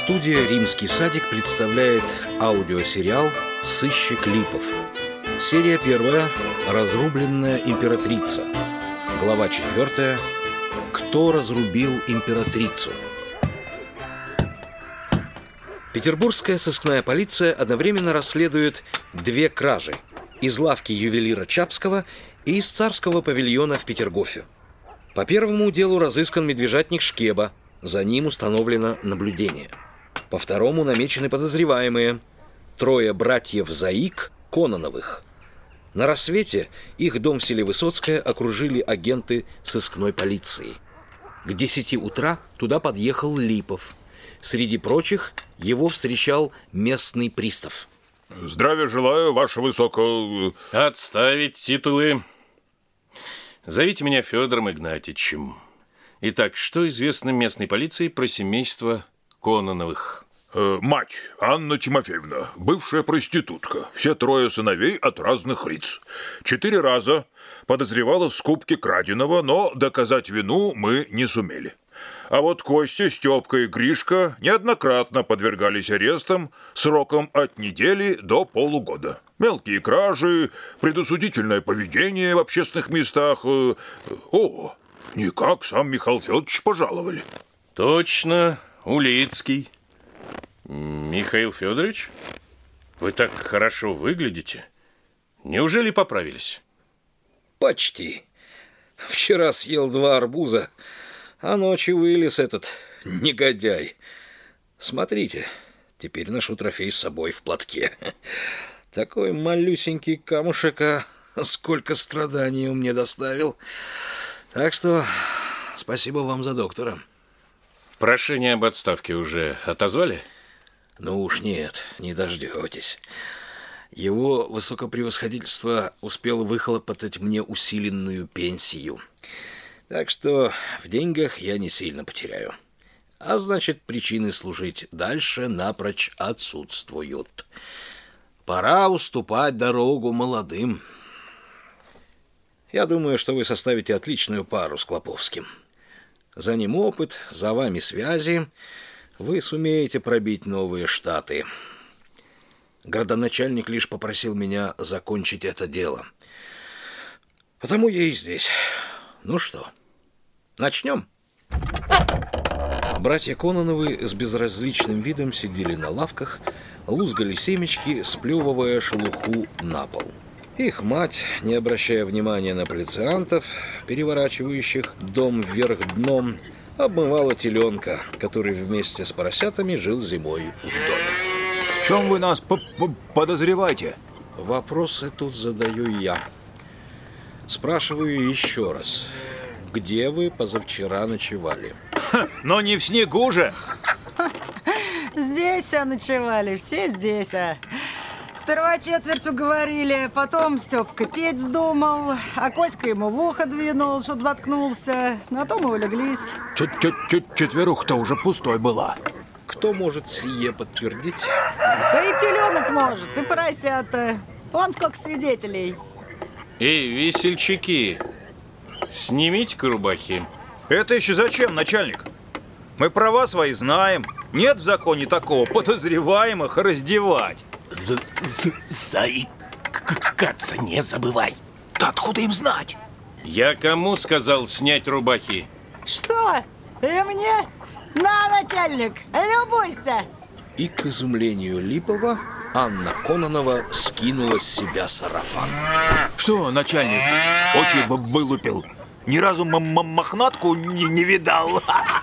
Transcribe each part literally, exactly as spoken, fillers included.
Студия «Римский садик» представляет аудиосериал «Сыщик Липов». Серия первая «Разрубленная императрица». Глава четвертая «Кто разрубил императрицу?». Петербургская сыскная полиция одновременно расследует две кражи из лавки ювелира Чапского и из царского павильона в Петергофе. По первому делу разыскан медвежатник Шкеба, за ним установлено наблюдение. По второму намечены подозреваемые – трое братьев Заик Кононовых. На рассвете их дом в селе Высоцкое окружили агенты сыскной полиции. К десяти утра туда подъехал Липов. Среди прочих его встречал местный пристав. Здравия желаю, ваше высоко... Отставить титулы. Зовите меня Федором Игнатьичем. Итак, что известно местной полиции про семейство Кононовых? Э, мать Анна Тимофеевна, бывшая проститутка. Все трое сыновей от разных лиц. Четыре раза подозревала в скупке краденого, но доказать вину мы не сумели. А вот Костя, Степка и Гришка неоднократно подвергались арестам сроком от недели до полугода. Мелкие кражи, предосудительное поведение в общественных местах. О, никак сам Михаил Федорович пожаловали. Точно, Улицкий. Михаил Федорович, вы так хорошо выглядите. Неужели поправились? Почти. Вчера съел два арбуза, а ночью вылез этот негодяй. Смотрите, теперь ношу трофей с собой в платке. Такой малюсенький камушек, а сколько страданий он мне доставил. Так что спасибо вам за доктора. Прошение об отставке уже отозвали? Ну уж нет, не дождетесь. Его высокопревосходительство успел выхлопотать мне усиленную пенсию. Так что в деньгах я не сильно потеряю. А значит, причины служить дальше напрочь отсутствуют. Пора уступать дорогу молодым. Я думаю, что вы составите отличную пару с Клоповским. За ним опыт, за вами связи. Вы сумеете пробить новые штаты. Градоначальник лишь попросил меня закончить это дело. Потому я и здесь. Ну что, начнем? Братья Кононовы с безразличным видом сидели на лавках, лузгали семечки, сплевывая шелуху на пол. Их мать, не обращая внимания на полициантов, переворачивающих дом вверх дном, обмывала теленка, который вместе с поросятами жил зимой в доме. В чем вы нас подозреваете? Вопросы тут задаю я. Спрашиваю еще раз. Где вы позавчера ночевали? Ха, но не в снегу же! Здесь а ночевали, все здесь, а. Сперва четверть уговорили, потом Степка петь вздумал, а Коська ему в ухо двинул, чтоб заткнулся. На том и улеглись. Четверуха-то уже пустой была. Кто может сие подтвердить? Да и теленок может, и поросята. Вон сколько свидетелей. Эй, весельчаки, снимите-ка рубахи. Это еще зачем, начальник? Мы права свои знаем. Нет в законе такого подозреваемых раздевать. Заикаться не забывай. Да откуда им знать? Я кому сказал снять рубахи? Что? И мне? На, начальник, любуйся. И к изумлению Липова Анна Кононова скинула с себя сарафан. Что, начальник, очи вылупил? Ни разу мохнатку не, не видал.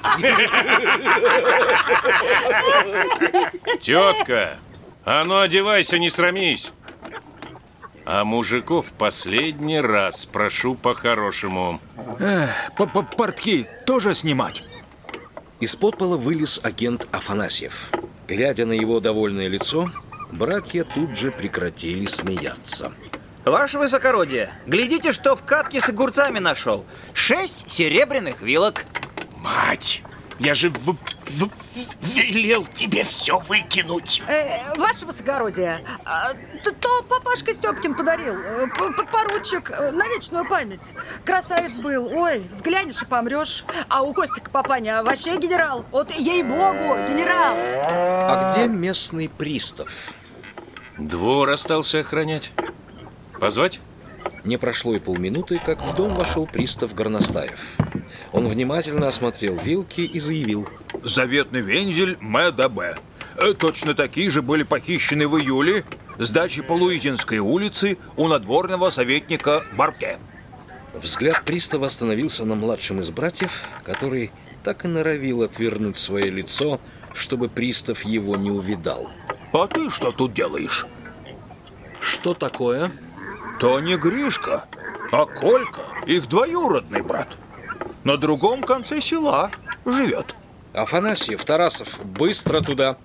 Тетка, а ну одевайся, не срамись. А мужиков последний раз прошу по-хорошему. Эх, портки тоже снимать? Из-под пола вылез агент Афанасьев. Глядя на его довольное лицо, братья тут же прекратили смеяться. Ваше высокородие, глядите, что в катке с огурцами нашел. Шесть серебряных вилок. Мать, Я же в- в- велел тебе все выкинуть. Э, ваше высокородие, а, то, то папашка Степкин подарил, э, п- подпоручик, э, на вечную память. Красавец был, ой, взглянешь и помрешь. А у Костика папаня вообще генерал, вот ей-богу, генерал. А где местный пристав? Двор остался охранять. Позвать? Не прошло и полминуты, как в дом вошел пристав Горностаев. Он внимательно осмотрел вилки и заявил: Заветный вензель МДБ. Э, Точно такие же были похищены в июле с дачи по Луизинской улице у надворного советника Барке. Взгляд пристава остановился на младшем из братьев, который так и норовил отвернуть свое лицо, чтобы пристав его не увидал. А ты что тут делаешь? Что такое? То не Гришка, а Колька, их двоюродный брат. На другом конце села живет. Афанасьев, Тарасов, быстро туда.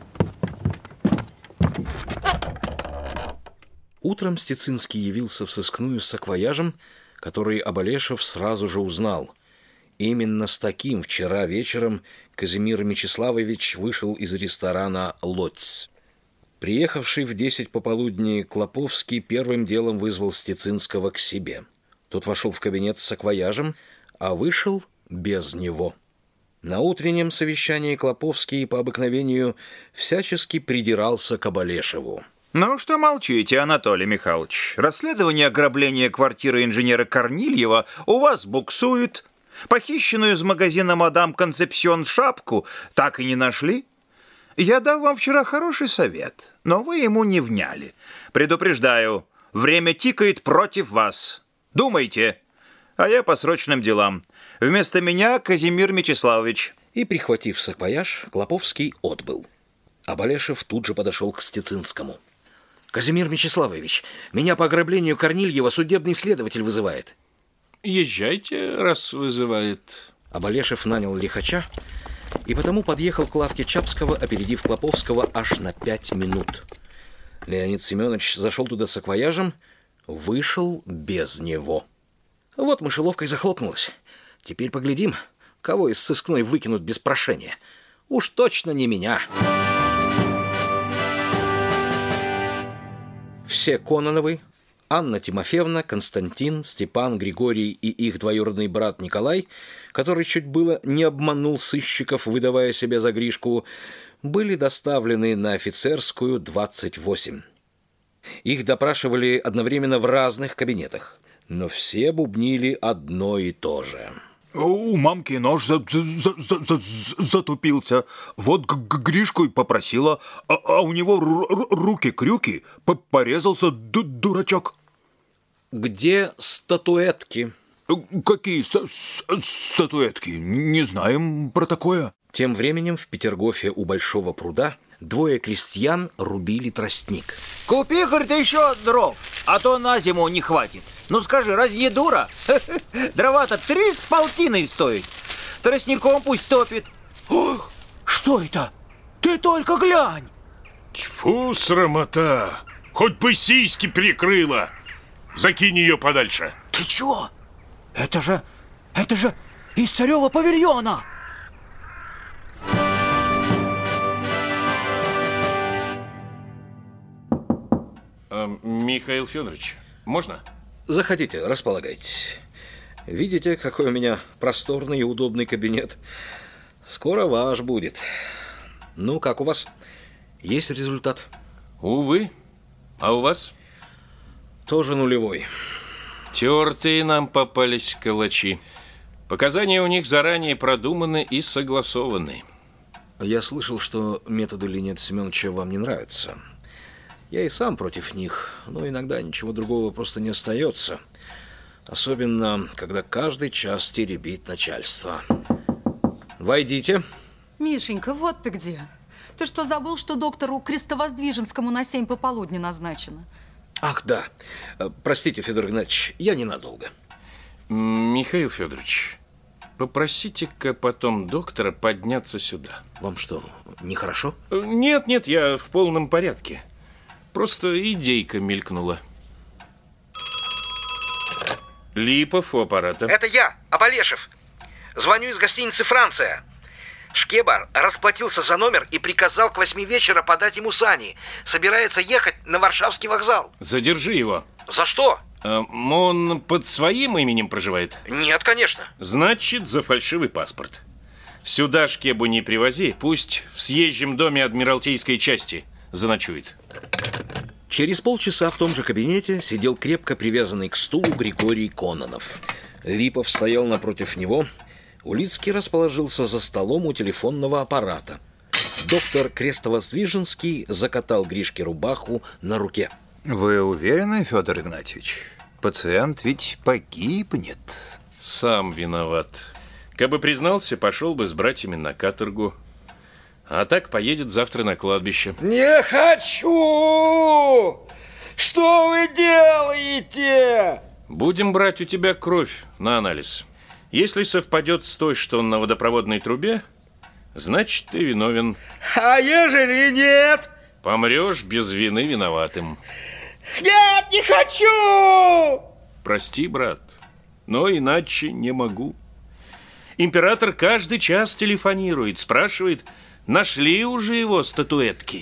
Утром Стецинский явился в сыскную с саквояжем, который Оболешев сразу же узнал. Именно с таким вчера вечером Казимир Мечиславович вышел из ресторана «Лоть». Приехавший в десять пополудни Клоповский первым делом вызвал Стецинского к себе. Тот вошел в кабинет с саквояжем, а вышел без него. На утреннем совещании Клоповский по обыкновению всячески придирался к Оболешеву. Ну что молчите, Анатолий Михайлович? Расследование ограбления квартиры инженера Корнильева у вас буксует. Похищенную из магазина «Мадам Концепсион» шапку так и не нашли? Я дал вам вчера хороший совет, но вы ему не вняли. Предупреждаю, время тикает против вас. Думайте, а я по срочным делам. Вместо меня Казимир Мечиславович. И, прихватив саквояж, Клоповский отбыл. Оболешев тут же подошел к Стецинскому. «Казимир Мечиславович, меня по ограблению Корнильева судебный следователь вызывает». Езжайте, раз вызывает. Оболешев нанял лихача и потому подъехал к лавке Чапского, опередив Клоповского аж на пять минут. Леонид Семенович зашел туда с саквояжем, вышел без него. Вот мышеловка и захлопнулась. Теперь поглядим, кого из сыскной выкинут без прошения. Уж точно не меня. Все Кононовы, Анна Тимофеевна, Константин, Степан, Григорий и их двоюродный брат Николай, который чуть было не обманул сыщиков, выдавая себя за Гришку, были доставлены на Офицерскую, двадцать восемь. Их допрашивали одновременно в разных кабинетах, но все бубнили одно и то же. У мамки нож за, за, за, за, затупился. Вот г- г- Гришку и попросила, а, а у него ру- руки-крюки, порезался ду- дурачок. Где статуэтки? Какие ста- статуэтки? Не знаем про такое. Тем временем в Петергофе у Большого пруда двое крестьян рубили тростник. Купи, говорит, еще дров, а то на зиму не хватит. Ну скажи, разве не дура? Дрова-то три с полтиной стоит. Тростником пусть топит. Ох, что это? Ты только глянь. Тьфу, срамота. Хоть бы сиськи прикрыла. Закинь ее подальше. Ты чего? Это же, это же из царева павильона. А, Михаил Федорович, можно? Заходите, располагайтесь. Видите, какой у меня просторный и удобный кабинет? Скоро ваш будет. Ну, как у вас? Есть результат? Увы. А у вас? Тоже нулевой. Тертые нам попались калачи. Показания у них заранее продуманы и согласованы. Я слышал, что методы Леонида Семеновича вам не нравятся. Я и сам против них, но иногда ничего другого просто не остается. Особенно, когда каждый час теребит начальство. Войдите. Мишенька, вот ты где. Ты что, забыл, что доктору Крестовоздвиженскому на семь пополудни назначено? Ах, да. Простите, Федор Игнатьевич, я ненадолго. Михаил Федорович, попросите-ка потом доктора подняться сюда. Вам что, нехорошо? Нет, нет, я в полном порядке. Просто идейка мелькнула. Липов у аппарата. Это я, Оболешев. Звоню из гостиницы «Франция». Шкебар расплатился за номер и приказал к восьми вечера подать ему сани. Собирается ехать на Варшавский вокзал. Задержи его. За что? А, он под своим именем проживает? Нет, конечно. Значит, за фальшивый паспорт. Сюда Шкебу не привози, пусть в съезжем доме Адмиралтейской части заночует. Через полчаса в том же кабинете сидел крепко привязанный к стулу Григорий Кононов. Липов стоял напротив него. Улицкий расположился за столом у телефонного аппарата. Доктор Крестово-Свиженский закатал Гришке рубаху на руке. Вы уверены, Федор Игнатьевич? Пациент ведь погибнет. Сам виноват. Кабы признался, пошел бы с братьями на каторгу. А так поедет завтра на кладбище. Не хочу! Что вы делаете? Будем брать у тебя кровь на анализ. Если совпадет с той, что на водопроводной трубе, значит, ты виновен. А ежели нет? Помрешь без вины виноватым. Нет, не хочу! Прости, брат, но иначе не могу. Император каждый час телефонирует, спрашивает, нашли уже его статуэтки.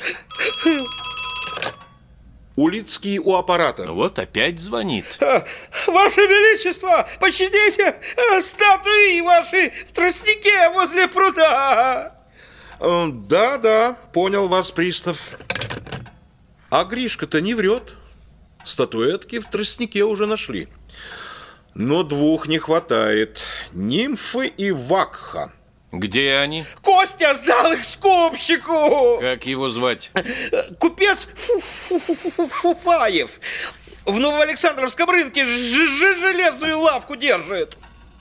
Улицкий у аппарата. Вот опять звонит. Ваше Величество, пощадите статуи ваши в тростнике возле пруда. Да, да, понял вас, пристав. А Гришка-то не врет. Статуэтки в тростнике уже нашли. Но двух не хватает. Нимфы и Вакха. Где они? Костя сдал их скупщику. Как его звать? Купец Фу -фу -фу -фу Фуфаев. В Новоалександровском рынке железную лавку держит.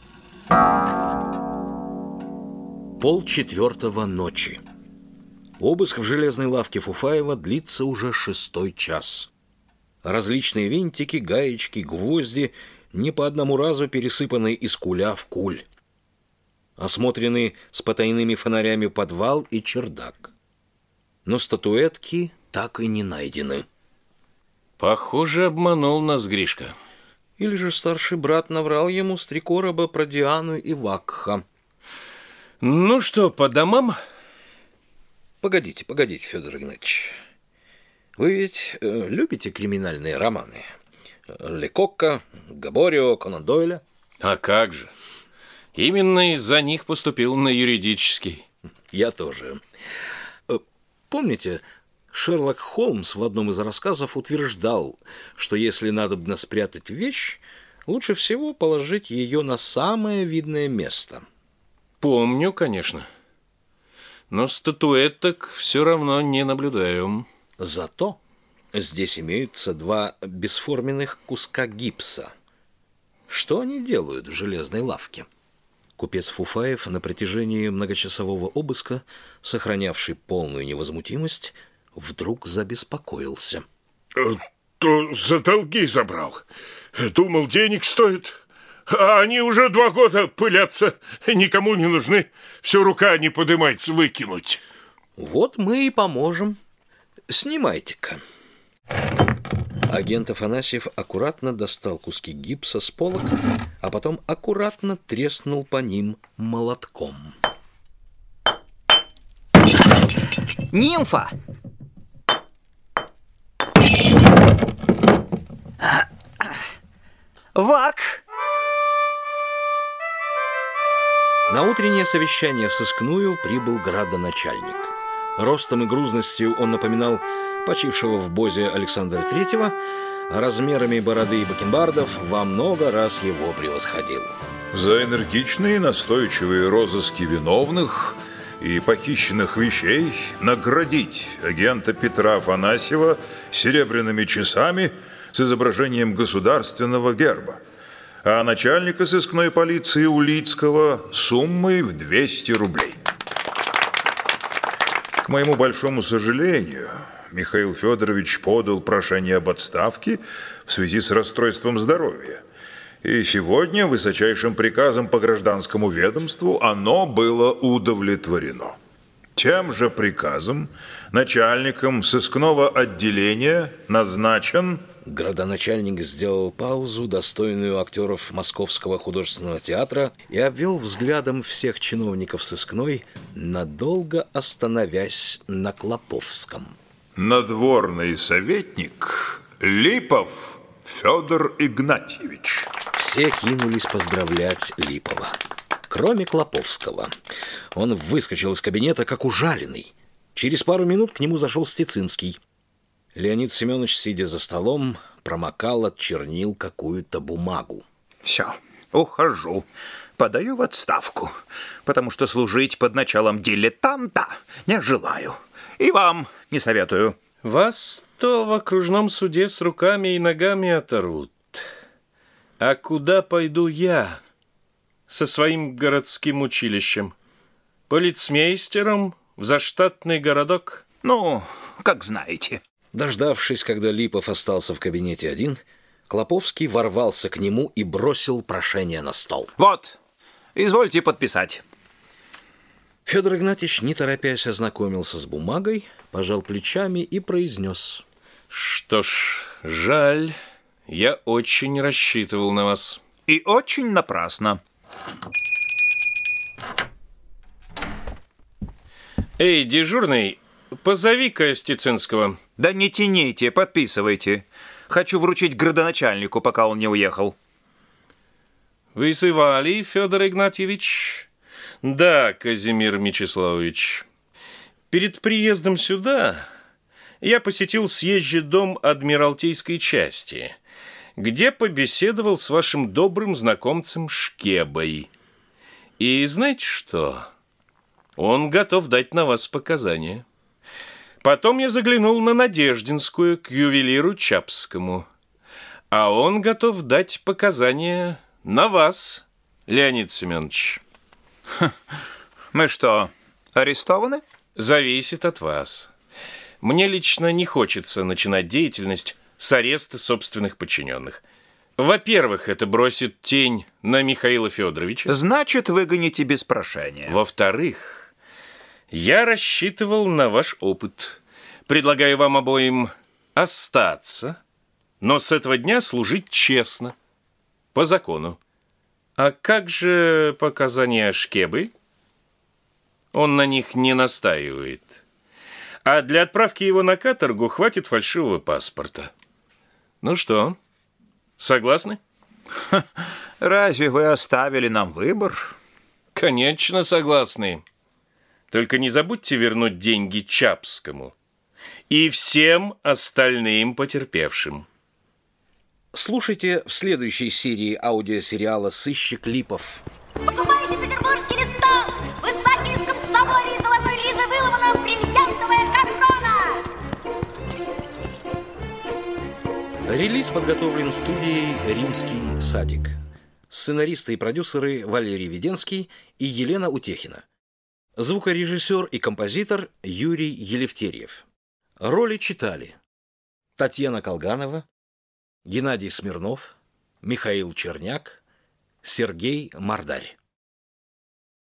Полчетвертого ночи. Обыск в железной лавке Фуфаева длится уже шестой час. Различные винтики, гаечки, гвозди не по одному разу пересыпаны из куля в куль. Осмотрены с потайными фонарями подвал и чердак. Но статуэтки так и не найдены. Похоже, обманул нас Гришка. Или же старший брат наврал ему с три короба про Диану и Вакха. Ну что, по домам? Погодите, погодите, Федор Игнатьевич. Вы ведь э, любите криминальные романы? Лекокко, Габорио, Конан Дойля? А как же? Именно из-за них поступил на юридический. Я тоже. Помните, Шерлок Холмс в одном из рассказов утверждал, что если надобно спрятать вещь, лучше всего положить ее на самое видное место. Помню, конечно. Но статуэток все равно не наблюдаем. Зато здесь имеются два бесформенных куска гипса. Что они делают в железной лавке? Купец Фуфаев на протяжении многочасового обыска, сохранявший полную невозмутимость, вдруг забеспокоился. То за долги забрал. Думал, денег стоит. А они уже два года пылятся, никому не нужны. Все рука не подымается выкинуть. Вот мы и поможем. Снимайте-ка. Агент Афанасьев аккуратно достал куски гипса с полок, а потом аккуратно треснул по ним молотком. Нимфа! Вак! На утреннее совещание в сыскную прибыл градоначальник. Ростом и грузностью он напоминал почившего в Бозе Александра Третьего, а размерами бороды и бакенбардов во много раз его превосходил. За энергичные настойчивые розыски виновных и похищенных вещей наградить агента Петра Афанасьева серебряными часами с изображением государственного герба, а начальника сыскной полиции Улицкого суммой в двести рублей. К моему большому сожалению, Михаил Федорович подал прошение об отставке в связи с расстройством здоровья. И сегодня высочайшим приказом по гражданскому ведомству оно было удовлетворено. Тем же приказом начальником сыскного отделения назначен Градоначальник сделал паузу, достойную актеров Московского художественного театра, и обвел взглядом всех чиновников сыскной, надолго остановясь на Клоповском. Надворный советник Липов Федор Игнатьевич. Все кинулись поздравлять Липова, кроме Клоповского. Он выскочил из кабинета, как ужаленный. Через пару минут к нему зашел Стецинский. Леонид Семенович, сидя за столом, промокал от чернил какую-то бумагу. Все, ухожу. Подаю в отставку, потому что служить под началом дилетанта не желаю. И вам не советую. Вас то в окружном суде с руками и ногами оторвут. А куда пойду я со своим городским училищем? Полицмейстером в заштатный городок? Ну, как знаете. Дождавшись, когда Липов остался в кабинете один, Клоповский ворвался к нему и бросил прошение на стол. Вот, извольте подписать. Федор Игнатьевич, не торопясь, ознакомился с бумагой, пожал плечами и произнес: Что ж, жаль, я очень рассчитывал на вас. И очень напрасно. Эй, дежурный, позови-ка Стецинского. Да не тяните, подписывайте. Хочу вручить градоначальнику, пока он не уехал. Вызывали, Федор Игнатьевич? Да, Казимир Мечиславович. Перед приездом сюда я посетил съезжий дом Адмиралтейской части, где побеседовал с вашим добрым знакомцем Шкебой. И знаете что? Он готов дать на вас показания. Потом я заглянул на Надеждинскую к ювелиру Чапскому. А он готов дать показания на вас, Леонид Семенович. Мы что, арестованы? Зависит от вас. Мне лично не хочется начинать деятельность с ареста собственных подчиненных. Во-первых, это бросит тень на Михаила Федоровича. Значит, выгоните без прошения. Во-вторых, я рассчитывал на ваш опыт. Предлагаю вам обоим остаться, но с этого дня служить честно, по закону. А как же показания Шкебы? Он на них не настаивает. А для отправки его на каторгу хватит фальшивого паспорта. Ну что, согласны? Ха, разве вы оставили нам выбор? Конечно, согласны. Только не забудьте вернуть деньги Чапскому и всем остальным потерпевшим. Слушайте в следующей серии аудиосериала «Сыщик Липов». Покупайте петербургский листок! В Исаакиевском соборе из золотой ризы выломана бриллиантовая корона! Релиз подготовлен студией «Римский садик». Сценаристы и продюсеры Валерий Веденский и Елена Утехина. Звукорежиссер и композитор Юрий Елефтерьев. Роли читали Татьяна Колганова, Геннадий Смирнов, Михаил Черняк, Сергей Мордарь.